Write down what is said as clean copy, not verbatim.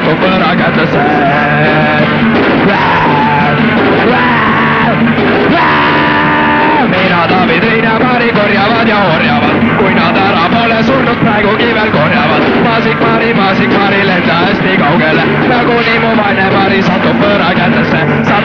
satub võõra kätesse. Mina, David, Riin ja Mari korjavad ja orjavad, kui nad ära pole surnud, praegugi veel korjavad. Maasik Mari lenda hästi kaugele, nagu nii mu vaine Mari satub võõra kätesse.